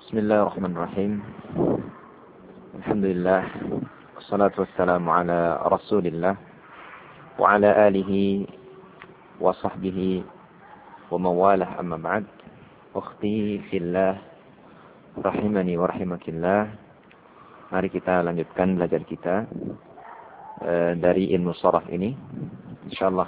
Bismillahirrahmanirrahim. Alhamdulillah. Wassalatu wassalamu ala Rasulillah wa ala alihi wa sahbihi wa mawalah, amma ba'd. Ukhti fillah rahimani wa rahimakillah. Mari kita lanjutkan belajar kita dari ilmu sharaf ini. Insyaallah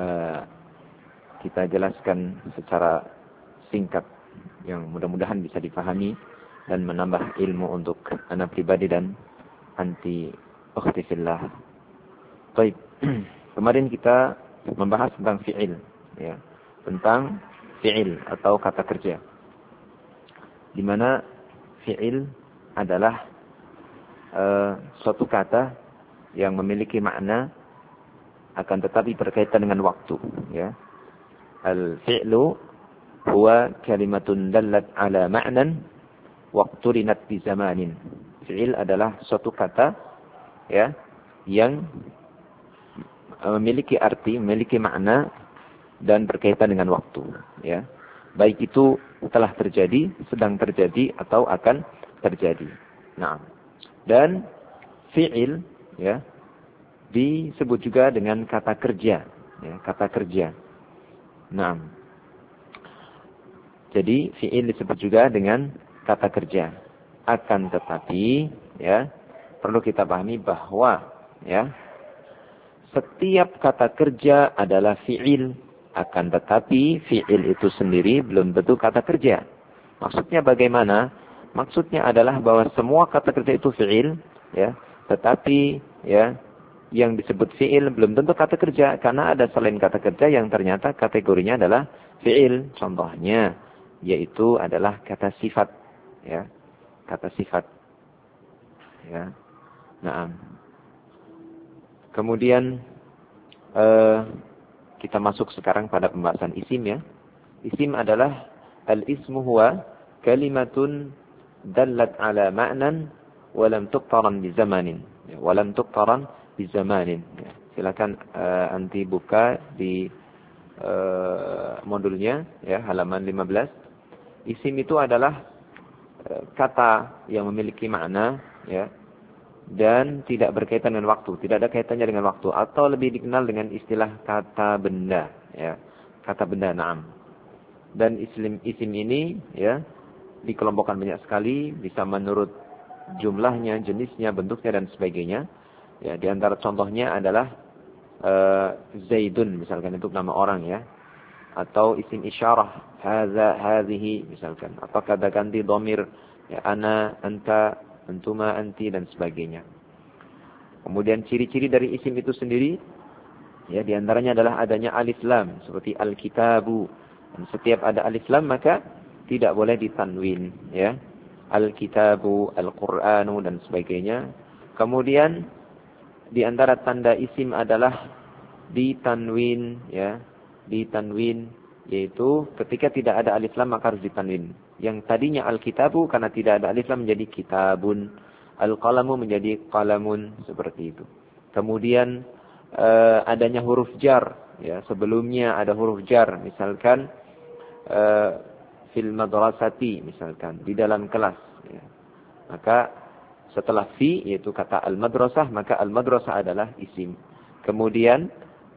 kita jelaskan secara singkat yang mudah-mudahan bisa dipahami dan menambah ilmu untuk anak pribadi dan anti ukhti fillah. Baik, kemarin kita membahas tentang fi'il, ya, tentang fi'il atau kata kerja, di mana fi'il adalah suatu kata yang memiliki makna akan tetapi berkaitan dengan waktu, ya. Al-fi'lu huwa kalimatun dallat ala ma'nan waqturinat bi zamanin. Fi'il adalah suatu kata, ya, yang memiliki arti, memiliki makna dan berkaitan dengan waktu, ya. Baik itu telah terjadi, sedang terjadi atau akan terjadi. Nah, dan fi'il, ya, disebut juga dengan kata kerja, ya, kata kerja. Nah, jadi fi'il disebut juga dengan kata kerja. Akan tetapi, ya, perlu kita pahami bahwa, ya, setiap kata kerja adalah fi'il. Akan tetapi fi'il itu sendiri belum tentu kata kerja. Maksudnya bagaimana? Maksudnya adalah bahwa semua kata kerja itu fi'il, ya. Tetapi, ya, yang disebut fi'il belum tentu kata kerja, karena ada selain kata kerja yang ternyata kategorinya adalah fi'il. Contohnya yaitu adalah kata sifat, ya, kata sifat, ya. Nah, kemudian kita masuk sekarang pada pembahasan isim, ya. Isim adalah al-ismu huwa kalimatun dallat ala ma'nan wa lam tuqtaran bi zamanin, ya, wa lam tuqtaran bi zamanin, ya. Silakan anti buka di modulnya, ya, halaman 15. Isim itu adalah kata yang memiliki makna, ya, dan tidak berkaitan dengan waktu, tidak ada kaitannya dengan waktu, atau lebih dikenal dengan istilah kata benda, ya, kata benda. Naam. Dan isim ini, ya, dikelompokkan banyak sekali, bisa menurut jumlahnya, jenisnya, bentuknya dan sebagainya. Ya, di antara contohnya adalah Zaidun misalkan, untuk nama orang, ya. Atau isim isyarah, hadza, hadhihi misalkan, atau kata ganti dhamir, ya, ana, anta, antuma, anti dan sebagainya. Kemudian ciri-ciri dari isim itu sendiri, ya, di antaranya adalah adanya alif lam seperti al-kitabu. Dan setiap ada alif lam maka tidak boleh ditanwin, ya. Al-kitabu, al-Qur'anu dan sebagainya. Kemudian di antara tanda isim adalah ditanwin, ya. Ditanwin, yaitu ketika tidak ada alif lam maka harus ditanwin. Yang tadinya al-kitabu karena tidak ada alif lam menjadi kitabun, al-qalamu menjadi qalamun, seperti itu. Kemudian adanya huruf jar, ya, sebelumnya ada huruf jar, misalkan fil madrasati, misalkan di dalam kelas, ya. Maka setelah fi, yaitu kata al-madrasah, maka al-madrasah adalah isim. Kemudian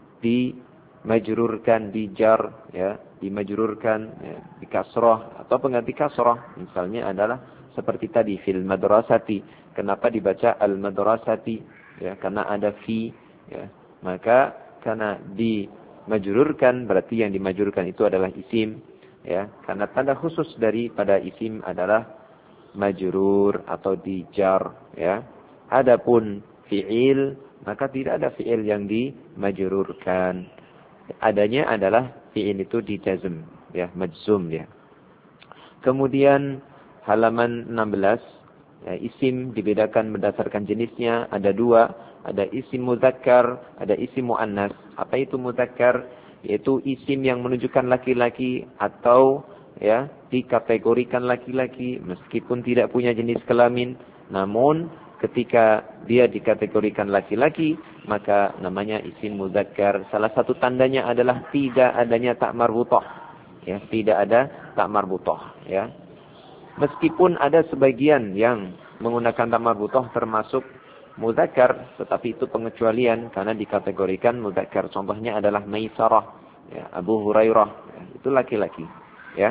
dimajrurkan, dijar, ya, dimajrurkan, ya, di kasrah atau pengganti kasrah, misalnya adalah seperti tadi fil madrasati. Kenapa dibaca al madrasati? Ya, karena ada fi, ya. Maka karena dimajrurkan berarti yang dimajrurkan itu adalah isim, ya. Karena tanda khusus daripada isim adalah majrur atau dijar, ya. Adapun fi'il maka tidak ada fi'il yang dimajrurkan. Adanya adalah fi'il itu dijazm, ya, majzum, ya. Kemudian halaman 16, ya, isim dibedakan berdasarkan jenisnya, ada dua, ada isim muzakkar, ada isim muannas. Apa itu muzakkar? Yaitu isim yang menunjukkan laki-laki atau, ya, dikategorikan laki-laki meskipun tidak punya jenis kelamin, namun ketika dia dikategorikan laki-laki maka namanya isim muzakkar. Salah satu tandanya adalah tidak adanya tak marbutah, ya, tidak ada tak marbutah, ya. Meskipun ada sebagian yang menggunakan ta marbuthah termasuk mudzakkar, tetapi itu pengecualian karena dikategorikan mudzakkar. Contohnya adalah Maisarah, ya, Abu Hurairah, ya, itu laki-laki, ya.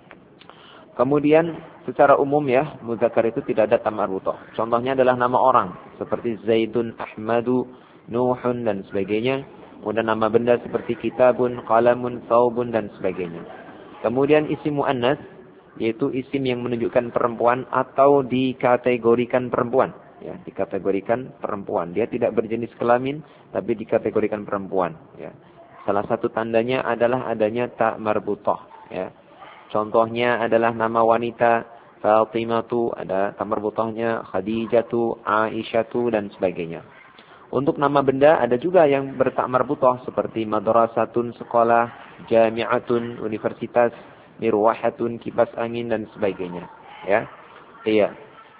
Kemudian secara umum ya, mudzakkar itu tidak ada ta marbuthah. Contohnya adalah nama orang seperti Zaidun, Ahmadu, Nuhun dan sebagainya. Kemudian nama benda seperti kitabun, qalamun, thawbun dan sebagainya. Kemudian isim muannas yaitu isim yang menunjukkan perempuan atau dikategorikan perempuan, ya, dikategorikan perempuan. Dia tidak berjenis kelamin tapi dikategorikan perempuan, ya. Salah satu tandanya adalah adanya ta marbuthah, ya. Contohnya adalah nama wanita Fatimatu, ada ta marbuthahnya, Khadijatu, Aisyatu dan sebagainya. Untuk nama benda ada juga yang berta marbuthah seperti madrasatun sekolah, jami'atun universitas, mirwahatun kipas angin dan sebagainya, ya. Iya.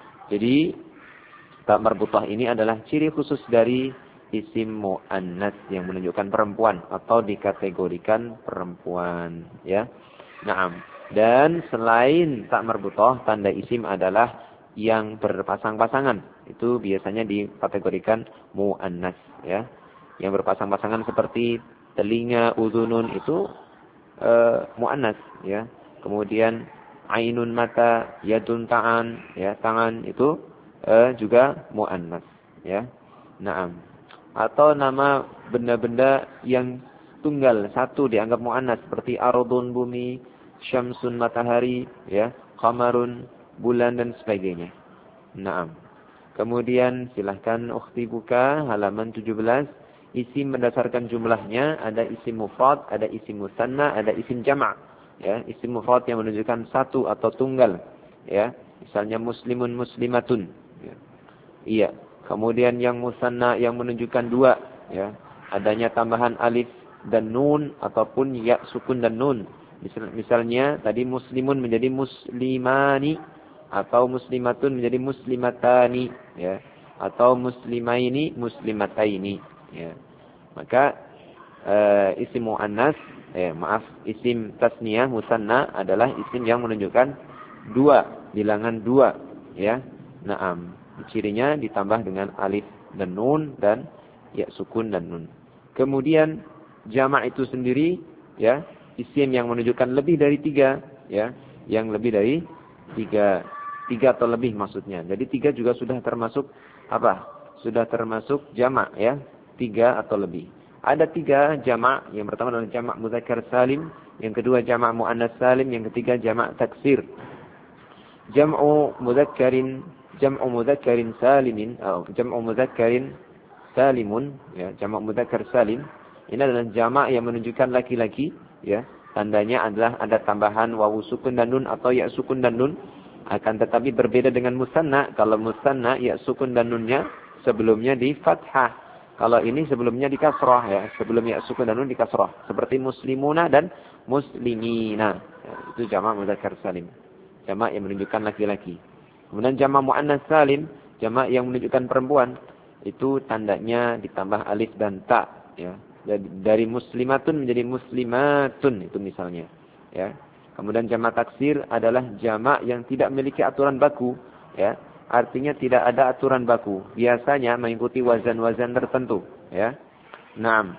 Jadi ta marbuthah ini adalah ciri khusus dari isim muannas yang menunjukkan perempuan atau dikategorikan perempuan, ya. Naam. Dan selain ta marbuthah, tanda isim adalah yang berpasang-pasangan. Itu biasanya dikategorikan muannas, ya. Yang berpasang-pasangan seperti telinga, udhunun itu muannas, ya. Kemudian ainun mata, yadun ta'an, ya, tangan itu juga muannas, ya. Naam. Atau nama benda-benda yang tunggal satu dianggap muannas seperti ardun bumi, syamsun matahari, ya, qamarun bulan dan sebagainya. Naam. Kemudian silahkan ukhti buka halaman 17. Isim berdasarkan jumlahnya ada isim mufrad, ada isim musanna, ada isim jama'. Ya, isim mufrad yang menunjukkan satu atau tunggal. Ya, misalnya muslimun muslimatun. Ya. Iya. Kemudian yang musanna yang menunjukkan dua. Ya, adanya tambahan alif dan nun ataupun ya sukun dan nun. Misalnya tadi muslimun menjadi muslimani atau muslimatun menjadi muslimatani, ya, atau muslimaini muslimataini, ya. Maka isim muannas, isim tasniyah musanna adalah isim yang menunjukkan dua, bilangan dua, ya. Naam. Cirinya ditambah dengan alif dan nun dan ya sukun dan nun. Kemudian jamak itu sendiri, ya, isim yang menunjukkan lebih dari tiga, ya, yang lebih dari tiga atau lebih maksudnya. Jadi tiga juga sudah termasuk apa? Sudah termasuk jamak, ya, tiga atau lebih. Ada tiga jamak. Yang pertama adalah jamak mudzakkar salim, yang kedua jamak muannas salim, yang ketiga jamak taksir. Jam'u mudzakkarin salimin, jam'u mudzakkarin salimun, ya, jamak mudzakkar salim. Ini adalah jamak yang menunjukkan laki-laki, ya. Tandanya adalah ada tambahan wawu sukun dan nun atau ya sukun dan nun. Akan tetapi berbeda dengan musanna. Kalau musanna ya sukun dan nunnya sebelumnya di fathah. Kalau ini sebelumnya di kasrah, ya. Sebelum ya sukun dan nun di kasrah. Seperti muslimuna dan muslimina. Ya, itu jamak mudzakkar salim. Jamak yang menunjukkan laki-laki. Kemudian jamak muannas salim, jamak yang menunjukkan perempuan. Itu tandanya ditambah alif dan ta, ya. Dari muslimatun menjadi muslimatun itu misalnya, ya. Kemudian jamak taksir adalah jamak yang tidak memiliki aturan baku, ya. Artinya tidak ada aturan baku. Biasanya mengikuti wazan-wazan tertentu, ya. Naam.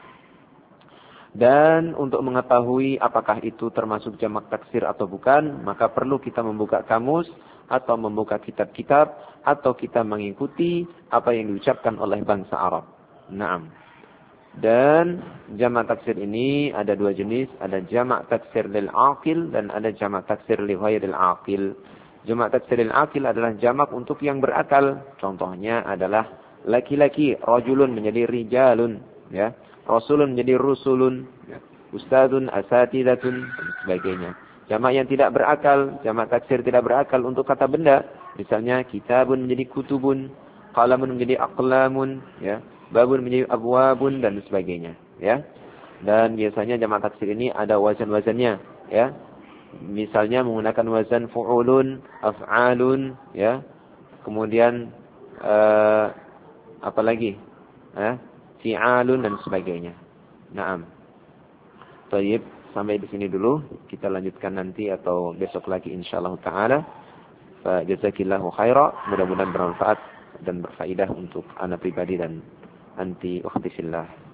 Dan untuk mengetahui apakah itu termasuk jamak taksir atau bukan, maka perlu kita membuka kamus atau membuka kitab-kitab atau kita mengikuti apa yang diucapkan oleh bangsa Arab. Naam. Dan jamak taksir ini ada dua jenis, ada jamak taksir lil aqil dan ada jamak taksir li ghairil aqil. Jamak taksir lil aqil adalah jamak untuk yang berakal. Contohnya adalah laki-laki, rajulun menjadi rijalun, ya. Rasulun menjadi rusulun, ya. Ustadzun, asatidatun dan sebagainya. Jamak yang tidak berakal, jamak taksir tidak berakal untuk kata benda, misalnya kitabun menjadi kutubun, qalamun menjadi aqlamun, ya. Babun menjadi abwabun dan sebagainya, ya. Dan biasanya jamak taksir ini ada wazan-wazannya, ya. Misalnya menggunakan wazan fu'ulun, af'alun, ya. Kemudian apa lagi? Fi'alun dan sebagainya. Naam. Baik, sampai di sini dulu. Kita lanjutkan nanti atau besok lagi insyaallah taala. Jazakillahu khaira, mudah-mudahan bermanfaat dan berfaedah untuk ana pribadi dan anti ukhti fillah.